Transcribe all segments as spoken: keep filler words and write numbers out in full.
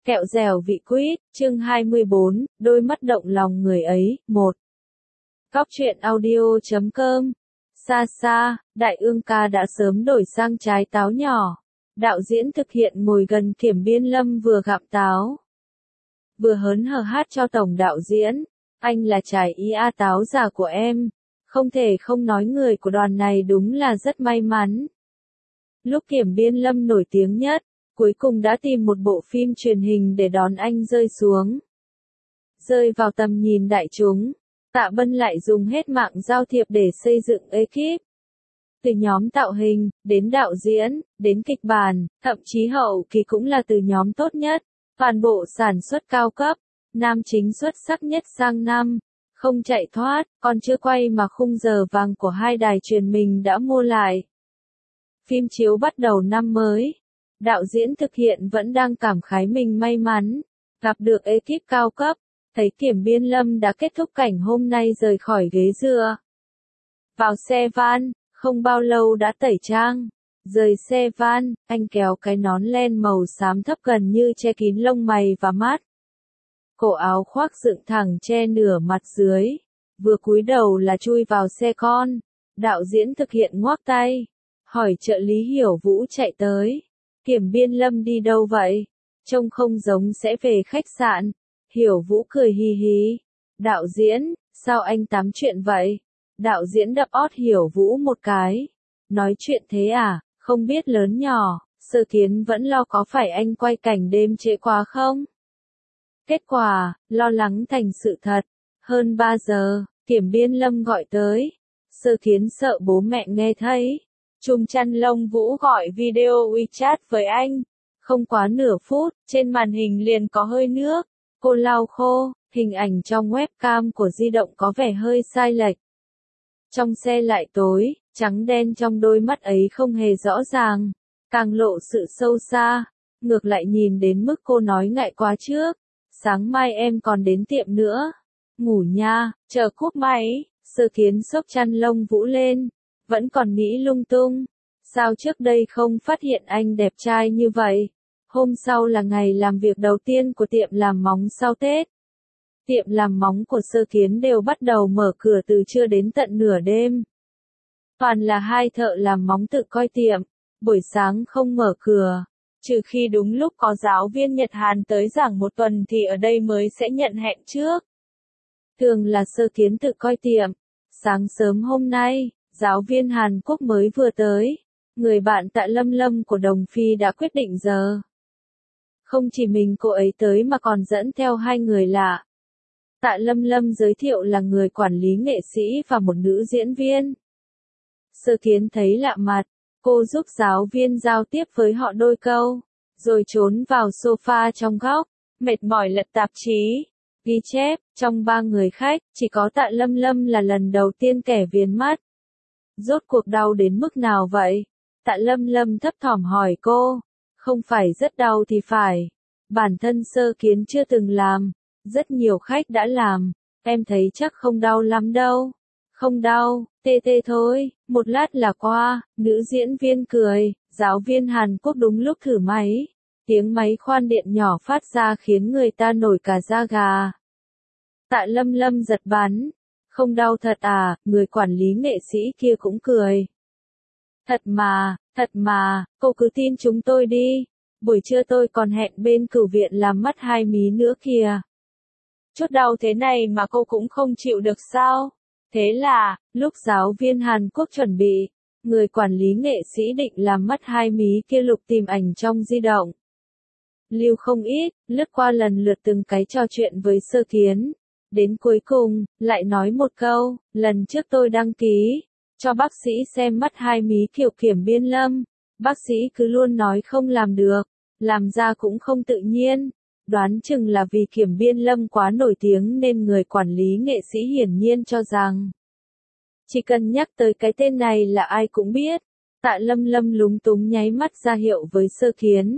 Kẹo dẻo vị quýt, chương hai mươi bốn, đôi mắt động lòng người ấy, một. Cóc truyện audio chấm com. Xa xa, Đại Ương ca đã sớm đổi sang trái táo nhỏ. Đạo diễn thực hiện ngồi gần Kiểm Biên Lâm vừa gặm táo, vừa hớn hở hát cho tổng đạo diễn. Anh là trái ý a táo giả của em. Không thể không nói người của đoàn này đúng là rất may mắn. Lúc Kiểm Biên Lâm nổi tiếng nhất, cuối cùng đã tìm một bộ phim truyền hình để đón anh rơi xuống. Rơi vào tầm nhìn đại chúng, Tạ Bân lại dùng hết mạng giao thiệp để xây dựng ekip. Từ nhóm tạo hình, đến đạo diễn, đến kịch bản, thậm chí hậu kỳ cũng là từ nhóm tốt nhất. Toàn bộ sản xuất cao cấp, nam chính xuất sắc nhất sang năm, không chạy thoát, còn chưa quay mà khung giờ vàng của hai đài truyền hình đã mua lại. Phim chiếu bắt đầu năm mới. Đạo diễn thực hiện vẫn đang cảm khái mình may mắn, gặp được ekip cao cấp, thấy Kiểm Biên Lâm đã kết thúc cảnh hôm nay rời khỏi ghế dựa. Vào xe van, không bao lâu đã tẩy trang. Rời xe van, anh kéo cái nón len màu xám thấp gần như che kín lông mày và mắt. Cổ áo khoác dựng thẳng che nửa mặt dưới, vừa cúi đầu là chui vào xe con. Đạo diễn thực hiện ngoác tay, hỏi trợ lý Hiểu Vũ chạy tới. Kiểm Biên Lâm đi đâu vậy? Trông không giống sẽ về khách sạn. Hiểu Vũ cười hì hì. Đạo diễn, sao anh tám chuyện vậy? Đạo diễn đập ót Hiểu Vũ một cái. Nói chuyện thế à, không biết lớn nhỏ, Sơ Kiến vẫn lo có phải anh quay cảnh đêm trễ quá không? Kết quả, lo lắng thành sự thật. Hơn ba giờ, Kiểm Biên Lâm gọi tới. Sơ Kiến sợ bố mẹ nghe thấy. Trùm chăn lông Vũ gọi video WeChat với anh. Không quá nửa phút, trên màn hình liền có hơi nước. Cô lau khô, hình ảnh trong webcam của di động có vẻ hơi sai lệch. Trong xe lại tối, trắng đen trong đôi mắt ấy không hề rõ ràng, càng lộ sự sâu xa. Ngược lại nhìn đến mức cô nói ngại quá trước. Sáng mai em còn đến tiệm nữa. Ngủ nha, chờ cúp máy. Sơ Kiến xốc chăn lông Vũ lên. Vẫn còn nghĩ lung tung. Sao trước đây không phát hiện anh đẹp trai như vậy? Hôm sau là ngày làm việc đầu tiên của tiệm làm móng sau Tết. Tiệm làm móng của Sơ Kiến đều bắt đầu mở cửa từ trưa đến tận nửa đêm. Toàn là hai thợ làm móng tự coi tiệm. Buổi sáng không mở cửa. Trừ khi đúng lúc có giáo viên Nhật Hàn tới giảng một tuần thì ở đây mới sẽ nhận hẹn trước. Thường là Sơ Kiến tự coi tiệm. Sáng sớm hôm nay, giáo viên Hàn Quốc mới vừa tới. Người bạn Tạ Lâm Lâm của Đồng Phi đã quyết định giờ. Không chỉ mình cô ấy tới mà còn dẫn theo hai người lạ. Tạ Lâm Lâm giới thiệu là người quản lý nghệ sĩ và một nữ diễn viên. Sơ Kiến thấy lạ mặt, cô giúp giáo viên giao tiếp với họ đôi câu, rồi trốn vào sofa trong góc, mệt mỏi lật tạp chí, ghi chép. Trong ba người khách, chỉ có Tạ Lâm Lâm là lần đầu tiên kẻ viền mắt. Rốt cuộc đau đến mức nào vậy? Tạ Lâm Lâm thấp thỏm hỏi cô. Không phải rất đau thì phải. Bản thân Sơ Kiến chưa từng làm. Rất nhiều khách đã làm. Em thấy chắc không đau lắm đâu. Không đau, tê tê thôi, một lát là qua. Nữ diễn viên cười. Giáo viên Hàn Quốc đúng lúc thử máy. Tiếng máy khoan điện nhỏ phát ra khiến người ta nổi cả da gà. Tạ Lâm Lâm giật bắn. Không đau thật à? Người quản lý nghệ sĩ kia cũng cười. Thật mà, thật mà, cô cứ tin chúng tôi đi. Buổi trưa tôi còn hẹn bên cửu viện làm mắt hai mí nữa kìa. Chút đau thế này mà cô cũng không chịu được sao? Thế là, lúc giáo viên Hàn Quốc chuẩn bị, người quản lý nghệ sĩ định làm mắt hai mí kia lục tìm ảnh trong di động. Lưu không ít, lướt qua lần lượt từng cái trò chuyện với Sơ Kiến. Đến cuối cùng, lại nói một câu, lần trước tôi đăng ký, cho bác sĩ xem mắt hai mí kiểu Kiểm Biên Lâm. Bác sĩ cứ luôn nói không làm được, làm ra cũng không tự nhiên. Đoán chừng là vì Kiểm Biên Lâm quá nổi tiếng nên người quản lý nghệ sĩ hiển nhiên cho rằng chỉ cần nhắc tới cái tên này là ai cũng biết. Tạ Lâm Lâm lúng túng nháy mắt ra hiệu với Sơ Kiến.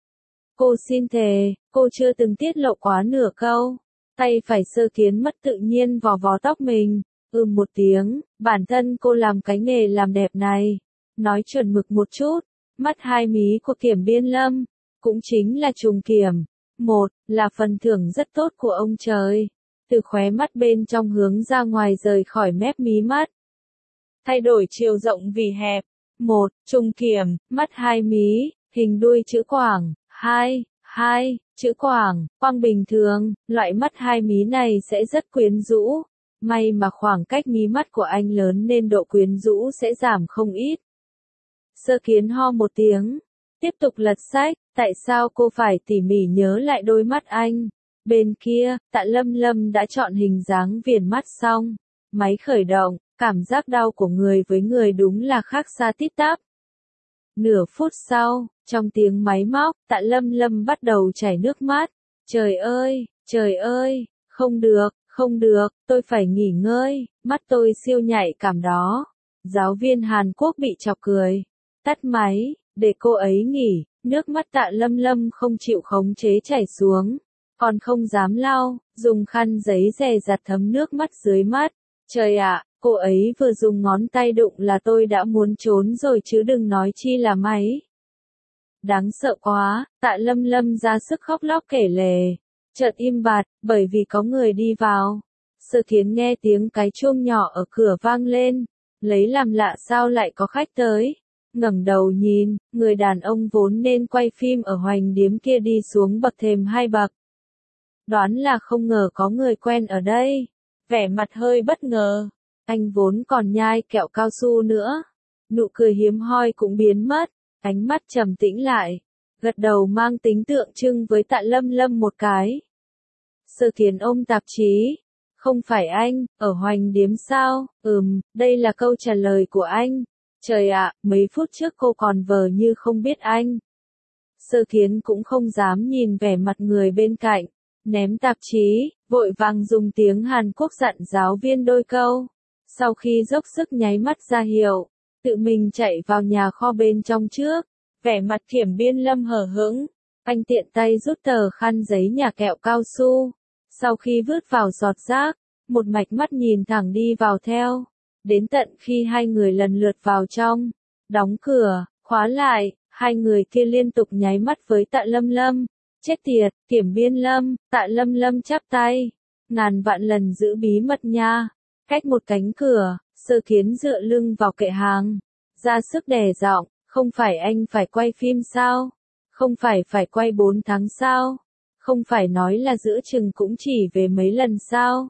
Cô xin thề, cô chưa từng tiết lộ quá nửa câu. Tay phải Sơ Kiến mất tự nhiên vò vò tóc mình. Ừm một tiếng, bản thân cô làm cái nghề làm đẹp này. Nói chuẩn mực một chút, mắt hai mí của Kiểm Biên Lâm, cũng chính là trùng kiểm. Một, là phần thưởng rất tốt của ông trời. Từ khóe mắt bên trong hướng ra ngoài rời khỏi mép mí mắt. Thay đổi chiều rộng vì hẹp. Một, trùng kiểm, mắt hai mí, hình đuôi chữ quảng. Hai, hai, chữ quảng, quang bình thường, loại mắt hai mí này sẽ rất quyến rũ. May mà khoảng cách mí mắt của anh lớn nên độ quyến rũ sẽ giảm không ít. Sơ Kiến ho một tiếng, tiếp tục lật sách, tại sao cô phải tỉ mỉ nhớ lại đôi mắt anh? Bên kia, Tạ Lâm Lâm đã chọn hình dáng viền mắt xong. Máy khởi động, cảm giác đau của người với người đúng là khác xa tít tắp. Nửa phút sau, trong tiếng máy móc, Tạ Lâm Lâm bắt đầu chảy nước mắt. Trời ơi, trời ơi, không được, không được, tôi phải nghỉ ngơi, mắt tôi siêu nhạy cảm đó. Giáo viên Hàn Quốc bị chọc cười. Tắt máy, để cô ấy nghỉ, nước mắt Tạ Lâm Lâm không chịu khống chế chảy xuống. Còn không dám lau, dùng khăn giấy dè dặt thấm nước mắt dưới mắt. Trời ạ, cô ấy vừa dùng ngón tay đụng là tôi đã muốn trốn rồi chứ đừng nói chi là máy. Đáng sợ quá, Tạ Lâm Lâm ra sức khóc lóc kể lể. Chợt im bặt, bởi vì có người đi vào. Sơ Kiến nghe tiếng cái chuông nhỏ ở cửa vang lên. Lấy làm lạ sao lại có khách tới. Ngẩng đầu nhìn, người đàn ông vốn nên quay phim ở Hoành Điếm kia đi xuống bậc thềm hai bậc. Đoán là không ngờ có người quen ở đây. Vẻ mặt hơi bất ngờ. Anh vốn còn nhai kẹo cao su nữa. Nụ cười hiếm hoi cũng biến mất. Ánh mắt trầm tĩnh lại. Gật đầu mang tính tượng trưng với Tạ Lâm Lâm một cái. Sơ Kiến ôm tạp chí. Không phải anh, ở Hoành Điếm sao? Ừm, đây là câu trả lời của anh. Trời ạ, mấy phút trước cô còn vờ như không biết anh. Sơ Kiến cũng không dám nhìn vẻ mặt người bên cạnh. Ném tạp chí, vội vàng dùng tiếng Hàn Quốc dặn giáo viên đôi câu. Sau khi dốc sức nháy mắt ra hiệu, tự mình chạy vào nhà kho bên trong trước. Vẻ mặt Kiểm Biên Lâm hờ hững. Anh tiện tay rút tờ khăn giấy nhà kẹo cao su. Sau khi vứt vào giọt rác, một mạch mắt nhìn thẳng đi vào theo. Đến tận khi hai người lần lượt vào trong, đóng cửa, khóa lại, hai người kia liên tục nháy mắt với Tạ Lâm Lâm. Chết tiệt, Kiểm Biên Lâm, Tạ Lâm Lâm chắp tay. Ngàn vạn lần giữ bí mật nha. Cách một cánh cửa, Sơ Kiến dựa lưng vào kệ hàng. Ra sức đè giọng, không phải anh phải quay phim sao? Không phải phải quay bốn tháng sao? Không phải nói là giữa chừng cũng chỉ về mấy lần sao?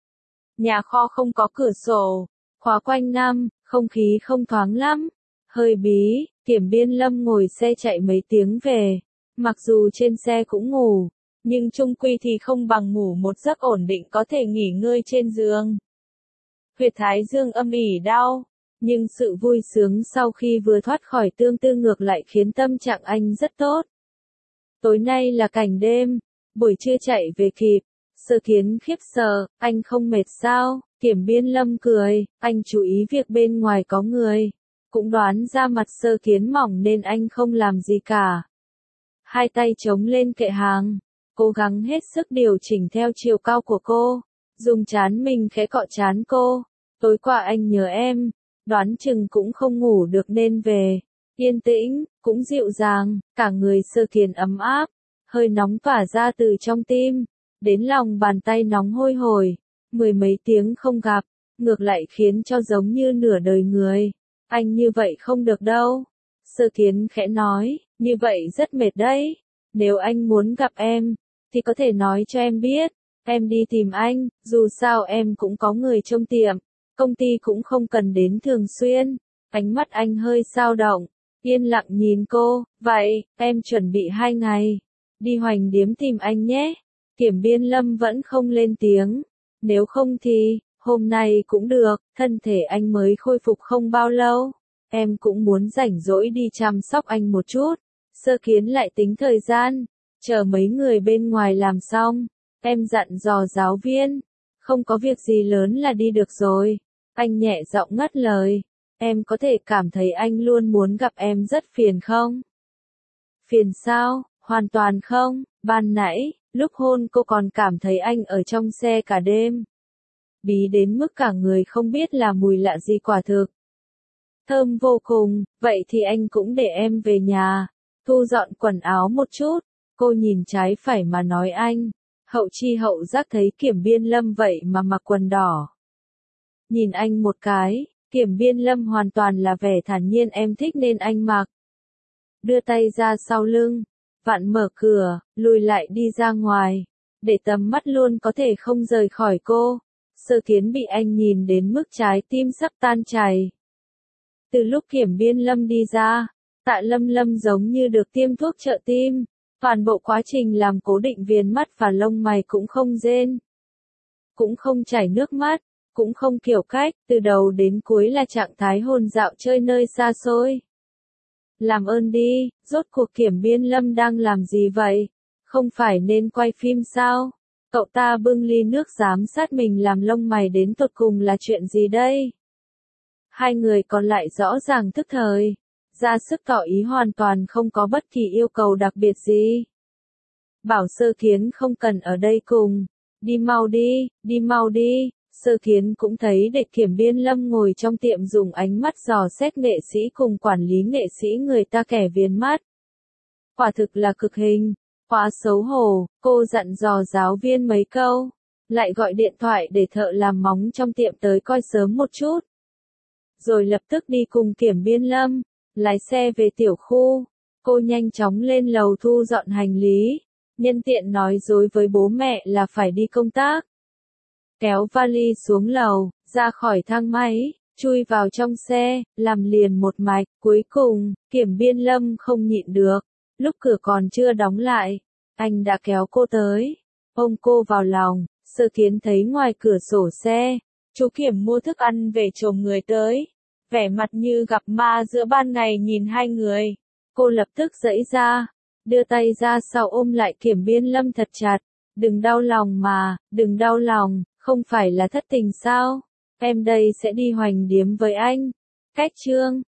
Nhà kho không có cửa sổ, khóa quanh năm, không khí không thoáng lắm. Hơi bí, Kiểm Biên Lâm ngồi xe chạy mấy tiếng về. Mặc dù trên xe cũng ngủ, nhưng chung quy thì không bằng ngủ một giấc ổn định có thể nghỉ ngơi trên giường. Huyệt thái dương âm ỉ đau, nhưng sự vui sướng sau khi vừa thoát khỏi tương tư ngược lại khiến tâm trạng anh rất tốt. Tối nay là cảnh đêm, buổi trưa chạy về kịp. Sơ Kiến khiếp sợ, anh không mệt sao? Kiểm Biên Lâm cười, anh chú ý việc bên ngoài có người. Cũng đoán ra mặt Sơ Kiến mỏng nên anh không làm gì cả. Hai tay chống lên kệ hàng, cố gắng hết sức điều chỉnh theo chiều cao của cô, dùng trán mình khẽ cọ trán cô. Tối qua anh nhớ em, đoán chừng cũng không ngủ được nên về. Yên tĩnh, cũng dịu dàng, cả người Sơ Kiến ấm áp, hơi nóng tỏa ra từ trong tim, đến lòng bàn tay nóng hôi hổi. Mười mấy tiếng không gặp, ngược lại khiến cho giống như nửa đời người. Anh như vậy không được đâu. Sơ Kiến khẽ nói, như vậy rất mệt đấy. Nếu anh muốn gặp em, thì có thể nói cho em biết. Em đi tìm anh, dù sao em cũng có người trông tiệm. Công ty cũng không cần đến thường xuyên. Ánh mắt anh hơi dao động, yên lặng nhìn cô. Vậy, em chuẩn bị hai ngày. Đi Hoành Điếm tìm anh nhé. Kiểm Biên Lâm vẫn không lên tiếng. Nếu không thì, hôm nay cũng được, thân thể anh mới khôi phục không bao lâu. Em cũng muốn rảnh rỗi đi chăm sóc anh một chút. Sơ Kiến lại tính thời gian, chờ mấy người bên ngoài làm xong. Em dặn dò giáo viên, không có việc gì lớn là đi được rồi. Anh nhẹ giọng ngắt lời, em có thể cảm thấy anh luôn muốn gặp em rất phiền không? Phiền sao? Hoàn toàn không, ban nãy, lúc hôn cô còn cảm thấy anh ở trong xe cả đêm. Bí đến mức cả người không biết là mùi lạ gì quả thực. Thơm vô cùng, vậy thì anh cũng để em về nhà, thu dọn quần áo một chút. Cô nhìn trái phải mà nói anh. Hậu chi hậu giác thấy Kiểm Biên Lâm vậy mà mặc quần đỏ. Nhìn anh một cái, Kiểm Biên Lâm hoàn toàn là vẻ thản nhiên em thích nên anh mặc. Đưa tay ra sau lưng, vặn mở cửa, lùi lại đi ra ngoài, để tầm mắt luôn có thể không rời khỏi cô. Sơ Kiến bị anh nhìn đến mức trái tim sắp tan chảy. Từ lúc Kiểm Biên Lâm đi ra, Tạ Lâm Lâm giống như được tiêm thuốc trợ tim, toàn bộ quá trình làm cố định viền mắt và lông mày cũng không rên, cũng không chảy nước mắt, cũng không kiểu cách, từ đầu đến cuối là trạng thái hồn dạo chơi nơi xa xôi. Làm ơn đi, rốt cuộc Kiểm Biên Lâm đang làm gì vậy? Không phải nên quay phim sao? Cậu ta bưng ly nước giám sát mình làm lông mày đến tột cùng là chuyện gì đây? Hai người còn lại rõ ràng thức thời, ra sức tỏ ý hoàn toàn không có bất kỳ yêu cầu đặc biệt gì. Bảo Sơ Kiến không cần ở đây cùng, đi mau đi, đi mau đi. Sơ Kiến cũng thấy đệ Kiểm Biên Lâm ngồi trong tiệm dùng ánh mắt dò xét nghệ sĩ cùng quản lý nghệ sĩ người ta kẻ viền mắt. Quả thực là cực hình, quá xấu hổ, cô dặn dò giáo viên mấy câu, lại gọi điện thoại để thợ làm móng trong tiệm tới coi sớm một chút. Rồi lập tức đi cùng Kiểm Biên Lâm, lái xe về tiểu khu, cô nhanh chóng lên lầu thu dọn hành lý, nhân tiện nói dối với bố mẹ là phải đi công tác. Kéo vali xuống lầu, ra khỏi thang máy, chui vào trong xe, làm liền một mạch, cuối cùng, Kiểm Biên Lâm không nhịn được, lúc cửa còn chưa đóng lại, anh đã kéo cô tới, ôm cô vào lòng. Sơ Kiến thấy ngoài cửa sổ xe, chú Kiểm mua thức ăn về chồm người tới, vẻ mặt như gặp ma giữa ban ngày nhìn hai người. Cô lập tức giãy ra, đưa tay ra sau ôm lại Kiểm Biên Lâm thật chặt, đừng đau lòng mà, đừng đau lòng, không phải là thất tình sao, em đây sẽ đi hoành điếm với anh. Cách chương